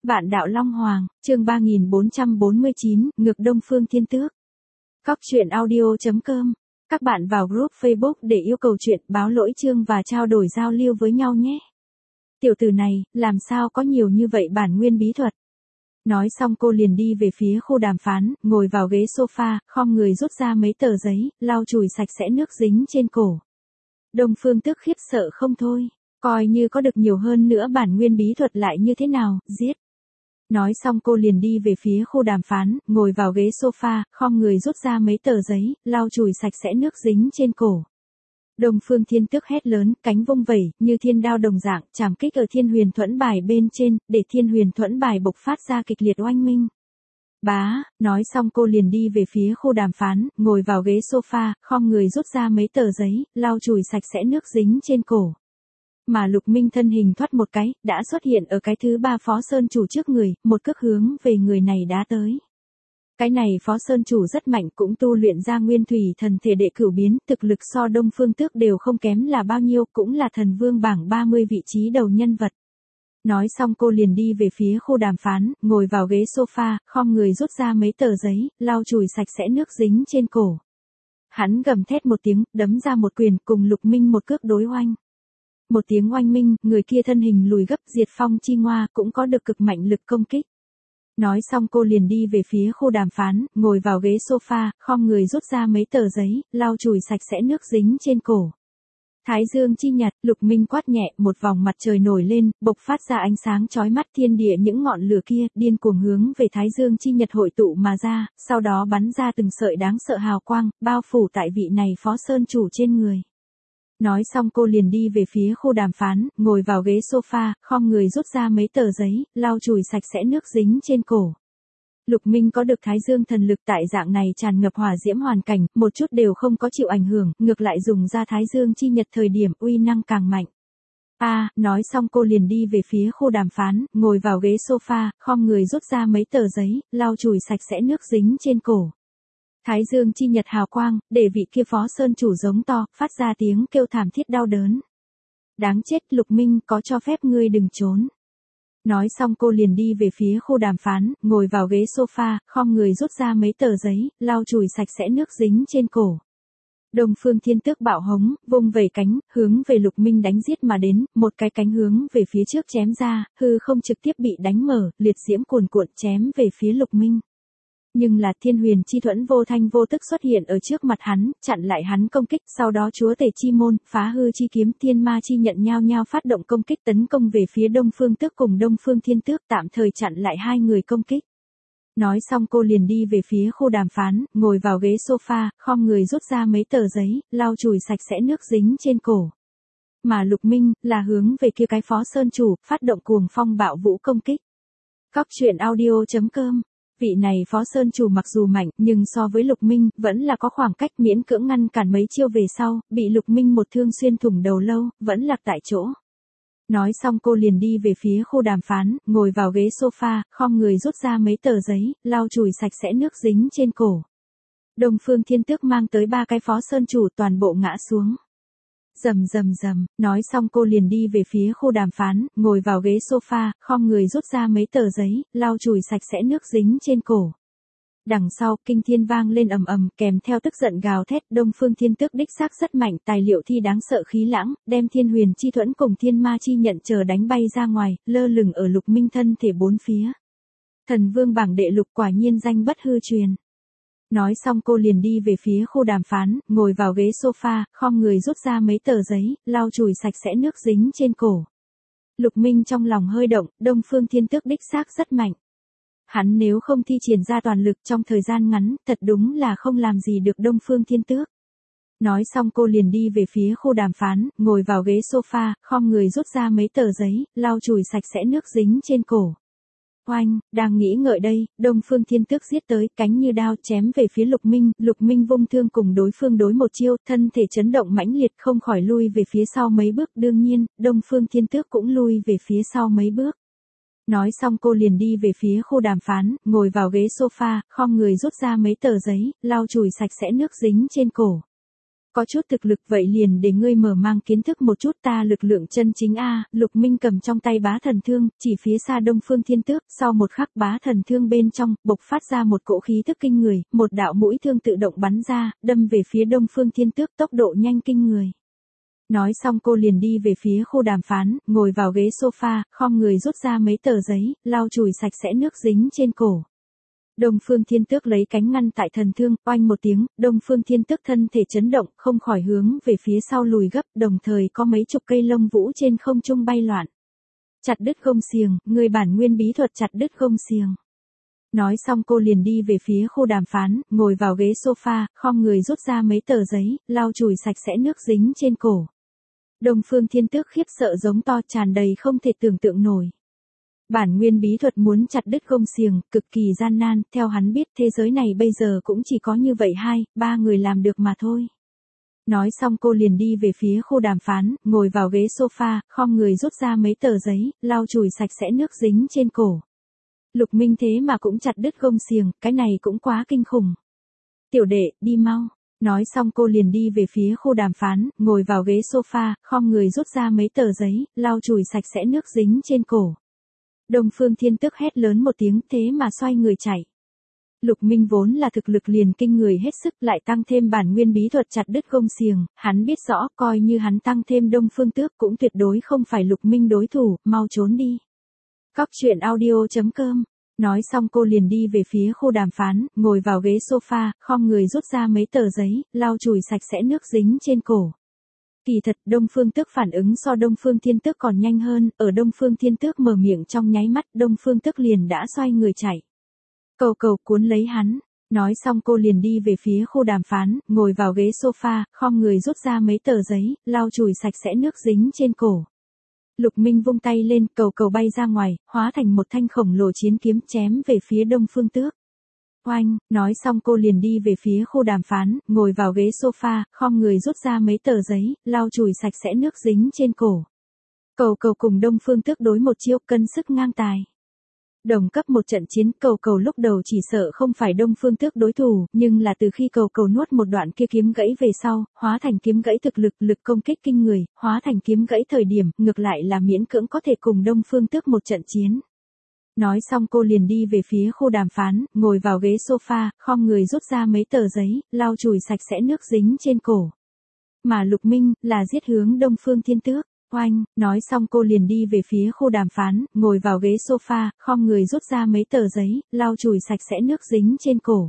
Vạn đạo Long Hoàng, chương 3449, ngược Đông Phương Thiên Tước. Cóc truyện audio.com. Các bạn vào group Facebook để yêu cầu chuyện, báo lỗi chương và trao đổi giao lưu với nhau nhé. Tiểu tử này, làm sao có nhiều như vậy bản nguyên bí thuật. Nói xong cô liền đi về phía khu đàm phán, ngồi vào ghế sofa, khom người rút ra mấy tờ giấy, lau chùi sạch sẽ nước dính trên cổ. Đông Phương Tước khiếp sợ không thôi. Coi như có được nhiều hơn nữa bản nguyên bí thuật lại như thế nào, giết. Nói xong cô liền đi về phía khu đàm phán, ngồi vào ghế sofa, khom người rút ra mấy tờ giấy, lau chùi sạch sẽ nước dính trên cổ. Đông Phương Thiên Tước hét lớn, cánh vung vẩy, như thiên đao đồng dạng, chạm kích ở thiên huyền thuẫn bài bên trên, để thiên huyền thuẫn bài bộc phát ra kịch liệt oanh minh. Bá, nói xong cô liền đi về phía khu đàm phán, ngồi vào ghế sofa, khom người rút ra mấy tờ giấy, lau chùi sạch sẽ nước dính trên cổ. Mà Lục Minh thân hình thoát một cái, đã xuất hiện ở cái thứ ba phó sơn chủ trước người, một cước hướng về người này đá tới. Cái này phó sơn chủ rất mạnh, cũng tu luyện ra nguyên thủy thần thể đệ cửu biến, thực lực so Đông Phương Tước đều không kém là bao nhiêu, cũng là thần vương bảng 30 vị trí đầu nhân vật. Nói xong cô liền đi về phía khu đàm phán, ngồi vào ghế sofa, khom người rút ra mấy tờ giấy, lau chùi sạch sẽ nước dính trên cổ. Hắn gầm thét một tiếng, đấm ra một quyền, cùng Lục Minh một cước đối oanh. Một tiếng oanh minh, người kia thân hình lùi gấp, Diệt Phong Chi Ngoa cũng có được cực mạnh lực công kích. Nói xong cô liền đi về phía khu đàm phán, ngồi vào ghế sofa, khom người rút ra mấy tờ giấy, lau chùi sạch sẽ nước dính trên cổ. Thái dương chi nhật, Lục Minh quát nhẹ, một vòng mặt trời nổi lên, bộc phát ra ánh sáng chói mắt, thiên địa những ngọn lửa kia, điên cuồng hướng về Thái dương chi nhật hội tụ mà ra, sau đó bắn ra từng sợi đáng sợ hào quang, bao phủ tại vị này phó sơn chủ trên người. Nói xong cô liền đi về phía khu đàm phán, ngồi vào ghế sofa, khom người rút ra mấy tờ giấy, lau chùi sạch sẽ nước dính trên cổ. Lục Minh có được Thái Dương thần lực, tại dạng này tràn ngập hỏa diễm hoàn cảnh, một chút đều không có chịu ảnh hưởng, ngược lại dùng ra Thái Dương chi nhật thời điểm uy năng càng mạnh. Nói xong cô liền đi về phía khu đàm phán, ngồi vào ghế sofa, khom người rút ra mấy tờ giấy, lau chùi sạch sẽ nước dính trên cổ. Thái Dương chi nhật hào quang, để vị kia phó sơn chủ giống to, phát ra tiếng kêu thảm thiết đau đớn. Đáng chết, Lục Minh, có cho phép ngươi đừng trốn. Nói xong cô liền đi về phía khu đàm phán, ngồi vào ghế sofa, khom người rút ra mấy tờ giấy, lau chùi sạch sẽ nước dính trên cổ. Đông Phương Thiên Tước bạo hống, vung vẩy cánh, hướng về Lục Minh đánh giết mà đến, một cái cánh hướng về phía trước chém ra, hư không trực tiếp bị đánh mở, liệt diễm cuồn cuộn chém về phía Lục Minh. Nhưng là thiên huyền chi thuẫn vô thanh vô tức xuất hiện ở trước mặt hắn, chặn lại hắn công kích, sau đó chúa tể chi môn, phá hư chi kiếm, thiên ma chi nhận nhau nhau phát động công kích tấn công về phía Đông Phương Tước cùng Đông Phương Thiên Tước, tạm thời chặn lại hai người công kích. Nói xong cô liền đi về phía khu đàm phán, ngồi vào ghế sofa, khom người rút ra mấy tờ giấy, lau chùi sạch sẽ nước dính trên cổ. Mà Lục Minh, là hướng về kia cái phó sơn chủ, phát động cuồng phong bạo vũ công kích. Cóc truyện audio.com. Vị này phó sơn chủ mặc dù mạnh, nhưng so với Lục Minh, vẫn là có khoảng cách, miễn cưỡng ngăn cản mấy chiêu về sau, bị Lục Minh một thương xuyên thủng đầu lâu, vẫn lạc tại chỗ. Nói xong cô liền đi về phía khu đàm phán, ngồi vào ghế sofa, khom người rút ra mấy tờ giấy, lau chùi sạch sẽ nước dính trên cổ. Đông Phương Thiên Tước mang tới ba cái phó sơn chủ toàn bộ ngã xuống. Rầm rầm rầm, nói xong cô liền đi về phía khu đàm phán, ngồi vào ghế sofa, khom người rút ra mấy tờ giấy, lau chùi sạch sẽ nước dính trên cổ. Đằng sau, kinh thiên vang lên ầm ầm, kèm theo tức giận gào thét, Đông Phương Thiên Tước đích xác rất mạnh, tài liệu thi đáng sợ khí lãng, đem thiên huyền chi thuẫn cùng thiên ma chi nhận chờ đánh bay ra ngoài, lơ lửng ở Lục Minh thân thể bốn phía. Thần vương bảng đệ lục quả nhiên danh bất hư truyền. Nói xong cô liền đi về phía khu đàm phán, ngồi vào ghế sofa, khom người rút ra mấy tờ giấy, lau chùi sạch sẽ nước dính trên cổ. Lục Minh trong lòng hơi động, Đông Phương Thiên Tước đích xác rất mạnh. Hắn nếu không thi triển ra toàn lực trong thời gian ngắn, thật đúng là không làm gì được Đông Phương Thiên Tước. Nói xong cô liền đi về phía khu đàm phán, ngồi vào ghế sofa, khom người rút ra mấy tờ giấy, lau chùi sạch sẽ nước dính trên cổ. Oanh, đang nghĩ ngợi đây, Đông Phương Thiên Tước giết tới, cánh như đao chém về phía Lục Minh vung thương cùng đối phương đối một chiêu, thân thể chấn động mãnh liệt không khỏi lui về phía sau mấy bước, đương nhiên, Đông Phương Thiên Tước cũng lui về phía sau mấy bước. Nói xong cô liền đi về phía khu đàm phán, ngồi vào ghế sofa, khom người rút ra mấy tờ giấy, lau chùi sạch sẽ nước dính trên cổ. Có chút thực lực vậy liền để ngươi mở mang kiến thức một chút ta lực lượng chân chính a. Lục Minh cầm trong tay bá thần thương, chỉ phía xa Đông Phương Thiên Tước, sau một khắc bá thần thương bên trong, bộc phát ra một cỗ khí tức kinh người, một đạo mũi thương tự động bắn ra, đâm về phía Đông Phương Thiên Tước tốc độ nhanh kinh người. Nói xong cô liền đi về phía khu đàm phán, ngồi vào ghế sofa, khom người rút ra mấy tờ giấy, lau chùi sạch sẽ nước dính trên cổ. Đông Phương Thiên Tước lấy cánh ngăn tại thần thương, oanh một tiếng, Đông Phương Thiên Tước thân thể chấn động, không khỏi hướng về phía sau lùi gấp, đồng thời có mấy chục cây lông vũ trên không trung bay loạn. Chặt đứt gông xiềng, người bản nguyên bí thuật chặt đứt gông xiềng. Nói xong cô liền đi về phía khu đàm phán, ngồi vào ghế sofa, khom người rút ra mấy tờ giấy, lau chùi sạch sẽ nước dính trên cổ. Đông Phương Thiên Tước khiếp sợ giống to tràn đầy không thể tưởng tượng nổi. Bản nguyên bí thuật muốn chặt đứt gông xiềng, cực kỳ gian nan, theo hắn biết thế giới này bây giờ cũng chỉ có như vậy 2-3 người làm được mà thôi. Nói xong cô liền đi về phía khu đàm phán, ngồi vào ghế sofa, khom người rút ra mấy tờ giấy, lau chùi sạch sẽ nước dính trên cổ. Lục Minh thế mà cũng chặt đứt gông xiềng, cái này cũng quá kinh khủng. Tiểu đệ, đi mau. Nói xong cô liền đi về phía khu đàm phán, ngồi vào ghế sofa, khom người rút ra mấy tờ giấy, lau chùi sạch sẽ nước dính trên cổ. Đông Phương Thiên Tước hét lớn một tiếng thế mà xoay người chạy. Lục Minh vốn là thực lực liền kinh người hết sức lại tăng thêm bản nguyên bí thuật chặt đứt gông xiềng, hắn biết rõ coi như hắn tăng thêm Đông Phương Tước cũng tuyệt đối không phải Lục Minh đối thủ, mau trốn đi. Cóc truyện audio.com. Nói xong cô liền đi về phía khu đàm phán, ngồi vào ghế sofa, khom người rút ra mấy tờ giấy, lau chùi sạch sẽ nước dính trên cổ. Kỳ thật, Đông Phương Tước phản ứng so Đông Phương Thiên Tước còn nhanh hơn, ở Đông Phương Thiên Tước mở miệng trong nháy mắt, Đông Phương Tước liền đã xoay người chạy. Cầu cầu cuốn lấy hắn. Nói xong cô liền đi về phía khu đàm phán, ngồi vào ghế sofa, khom người rút ra mấy tờ giấy, lau chùi sạch sẽ nước dính trên cổ. Lục Minh vung tay lên, cầu cầu bay ra ngoài, hóa thành một thanh khổng lồ chiến kiếm chém về phía Đông Phương Tước. Oanh, nói xong cô liền đi về phía khu đàm phán, ngồi vào ghế sofa, khom người rút ra mấy tờ giấy, lau chùi sạch sẽ nước dính trên cổ. Cầu cầu cùng Đông Phương Tước đối một chiêu cân sức ngang tài. Đồng cấp một trận chiến, cầu cầu lúc đầu chỉ sợ không phải Đông Phương Tước đối thủ, nhưng là từ khi cầu cầu nuốt một đoạn kia kiếm gãy về sau, hóa thành kiếm gãy thực lực, lực công kích kinh người, hóa thành kiếm gãy thời điểm, ngược lại là miễn cưỡng có thể cùng Đông Phương Tước một trận chiến. Nói xong cô liền đi về phía khu đàm phán, ngồi vào ghế sofa, khom người rút ra mấy tờ giấy, lau chùi sạch sẽ nước dính trên cổ. Mà Lục Minh, là giết hướng Đông Phương Thiên Tước. Oanh, nói xong cô liền đi về phía khu đàm phán, ngồi vào ghế sofa, khom người rút ra mấy tờ giấy, lau chùi sạch sẽ nước dính trên cổ.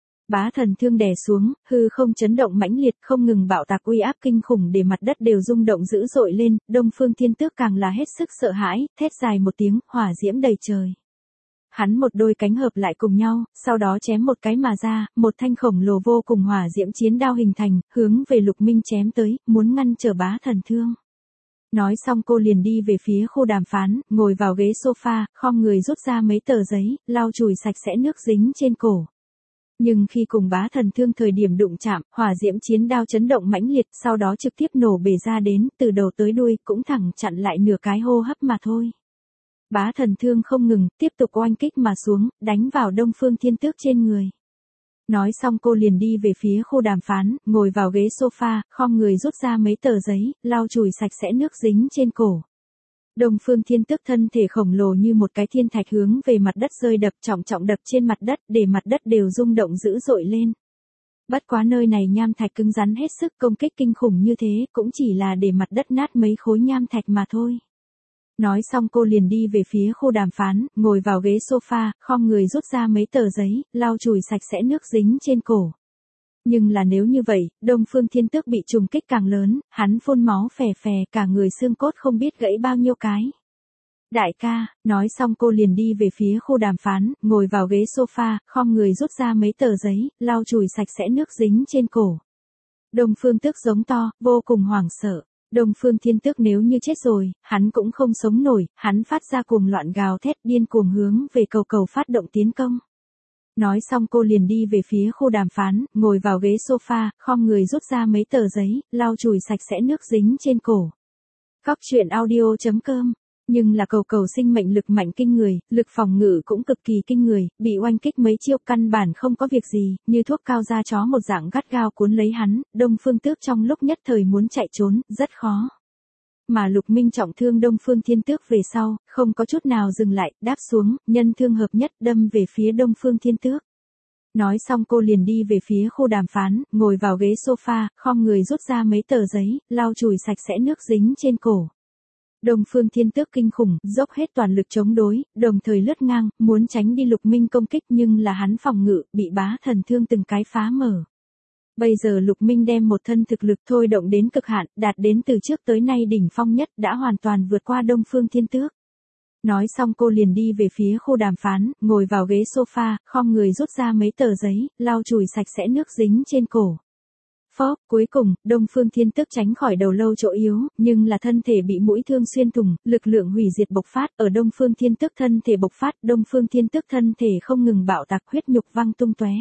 Bá thần thương đè xuống, hư không chấn động mãnh liệt, không ngừng bạo tạc uy áp kinh khủng để mặt đất đều rung động dữ dội lên, Đông Phương Thiên Tước càng là hết sức sợ hãi, thét dài một tiếng, hỏa diễm đầy trời. Hắn một đôi cánh hợp lại cùng nhau, sau đó chém một cái mà ra, một thanh khổng lồ vô cùng hỏa diễm chiến đao hình thành, hướng về Lục Minh chém tới, muốn ngăn trở bá thần thương. Nói xong cô liền đi về phía khu đàm phán, ngồi vào ghế sofa, khom người rút ra mấy tờ giấy, lau chùi sạch sẽ nước dính trên cổ. Nhưng khi cùng bá thần thương thời điểm đụng chạm, hỏa diễm chiến đao chấn động mãnh liệt, sau đó trực tiếp nổ bể ra đến, từ đầu tới đuôi, cũng thẳng chặn lại nửa cái hô hấp mà thôi. Bá thần thương không ngừng, tiếp tục oanh kích mà xuống, đánh vào Đông Phương Thiên Tước trên người. Nói xong cô liền đi về phía khu đàm phán, ngồi vào ghế sofa, khom người rút ra mấy tờ giấy, lau chùi sạch sẽ nước dính trên cổ. Đông Phương Thiên Tước thân thể khổng lồ như một cái thiên thạch hướng về mặt đất rơi đập trọng trọng đập trên mặt đất để mặt đất đều rung động dữ dội lên. Bất quá nơi này nham thạch cứng rắn hết sức công kích kinh khủng như thế cũng chỉ là để mặt đất nát mấy khối nham thạch mà thôi. Nói xong cô liền đi về phía khu đàm phán, ngồi vào ghế sofa, khom người rút ra mấy tờ giấy, lau chùi sạch sẽ nước dính trên cổ. Nhưng là nếu như vậy, Đông Phương Thiên Tước bị trùng kích càng lớn, hắn phun máu phè phè cả người xương cốt không biết gãy bao nhiêu cái. Đại ca, nói xong cô liền đi về phía khu đàm phán, ngồi vào ghế sofa, khom người rút ra mấy tờ giấy, lau chùi sạch sẽ nước dính trên cổ. Đông Phương Tước giống to, vô cùng hoảng sợ. Đông Phương Thiên Tước nếu như chết rồi, hắn cũng không sống nổi, hắn phát ra cuồng loạn gào thét điên cuồng hướng về cầu cầu phát động tiến công. Nói xong cô liền đi về phía khu đàm phán, ngồi vào ghế sofa, khom người rút ra mấy tờ giấy, lau chùi sạch sẽ nước dính trên cổ. Cóc truyện audio.com Nhưng là cầu cầu sinh mệnh lực mạnh kinh người, lực phòng ngự cũng cực kỳ kinh người, bị oanh kích mấy chiêu căn bản không có việc gì, như thuốc cao da chó một dạng gắt gao cuốn lấy hắn, Đông Phương Tước trong lúc nhất thời muốn chạy trốn, rất khó. Mà Lục Minh trọng thương Đông Phương Thiên Tước về sau, không có chút nào dừng lại, đáp xuống, nhân thương hợp nhất đâm về phía Đông Phương Thiên Tước. Nói xong cô liền đi về phía khu đàm phán, ngồi vào ghế sofa, khom người rút ra mấy tờ giấy, lau chùi sạch sẽ nước dính trên cổ. Đông Phương Thiên Tước kinh khủng, dốc hết toàn lực chống đối, đồng thời lướt ngang, muốn tránh đi Lục Minh công kích nhưng là hắn phòng ngự, bị bá thần thương từng cái phá mở. Bây giờ Lục Minh đem một thân thực lực thôi động đến cực hạn, đạt đến từ trước tới nay đỉnh phong nhất, đã hoàn toàn vượt qua Đông Phương Thiên Tước. Nói xong cô liền đi về phía khu đàm phán, ngồi vào ghế sofa, khom người rút ra mấy tờ giấy, lau chùi sạch sẽ nước dính trên cổ. Phóp, cuối cùng, Đông Phương Thiên Tước tránh khỏi đầu lâu chỗ yếu, nhưng là thân thể bị mũi thương xuyên thủng, lực lượng hủy diệt bộc phát, ở Đông Phương Thiên Tước thân thể bộc phát, Đông Phương Thiên Tước thân thể không ngừng bạo tạc, huyết nhục văng tung tóe.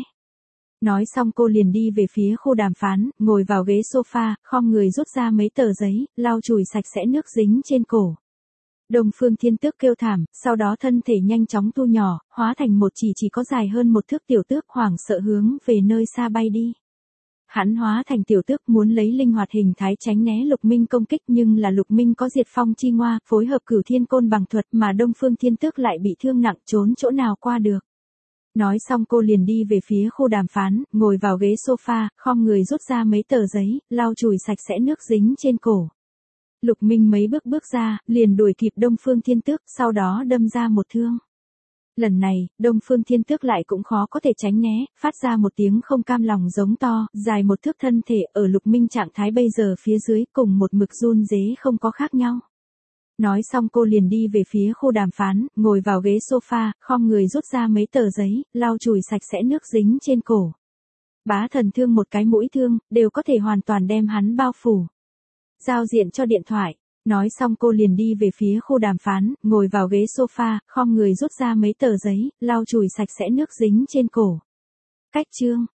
Nói xong cô liền đi về phía khu đàm phán, ngồi vào ghế sofa, khom người rút ra mấy tờ giấy, lau chùi sạch sẽ nước dính trên cổ. Đông Phương Thiên Tước kêu thảm, sau đó thân thể nhanh chóng thu nhỏ, hóa thành một chỉ có dài hơn một thước tiểu tước, hoảng sợ hướng về nơi xa bay đi. Hắn hóa thành tiểu tước muốn lấy linh hoạt hình thái tránh né Lục Minh công kích nhưng là Lục Minh có diệt phong chi ngoa, phối hợp cửu thiên côn bằng thuật mà Đông Phương Thiên Tước lại bị thương nặng trốn chỗ nào qua được. Nói xong cô liền đi về phía khu đàm phán, ngồi vào ghế sofa, khom người rút ra mấy tờ giấy, lau chùi sạch sẽ nước dính trên cổ. Lục Minh mấy bước ra, liền đuổi kịp Đông Phương Thiên Tước, sau đó đâm ra một thương. Lần này, Đông Phương Thiên Tước lại cũng khó có thể tránh né, phát ra một tiếng không cam lòng giống to, dài một thước thân thể ở Lục Minh trạng thái bây giờ phía dưới cùng một mực run rế không có khác nhau. Nói xong cô liền đi về phía khu đàm phán, ngồi vào ghế sofa, khom người rút ra mấy tờ giấy, lau chùi sạch sẽ nước dính trên cổ. Bá thần thương một cái mũi thương, đều có thể hoàn toàn đem hắn bao phủ. Giao diện cho điện thoại. Nói xong cô liền đi về phía khu đàm phán, ngồi vào ghế sofa, khom người rút ra mấy tờ giấy, lau chùi sạch sẽ nước dính trên cổ. Cách chương.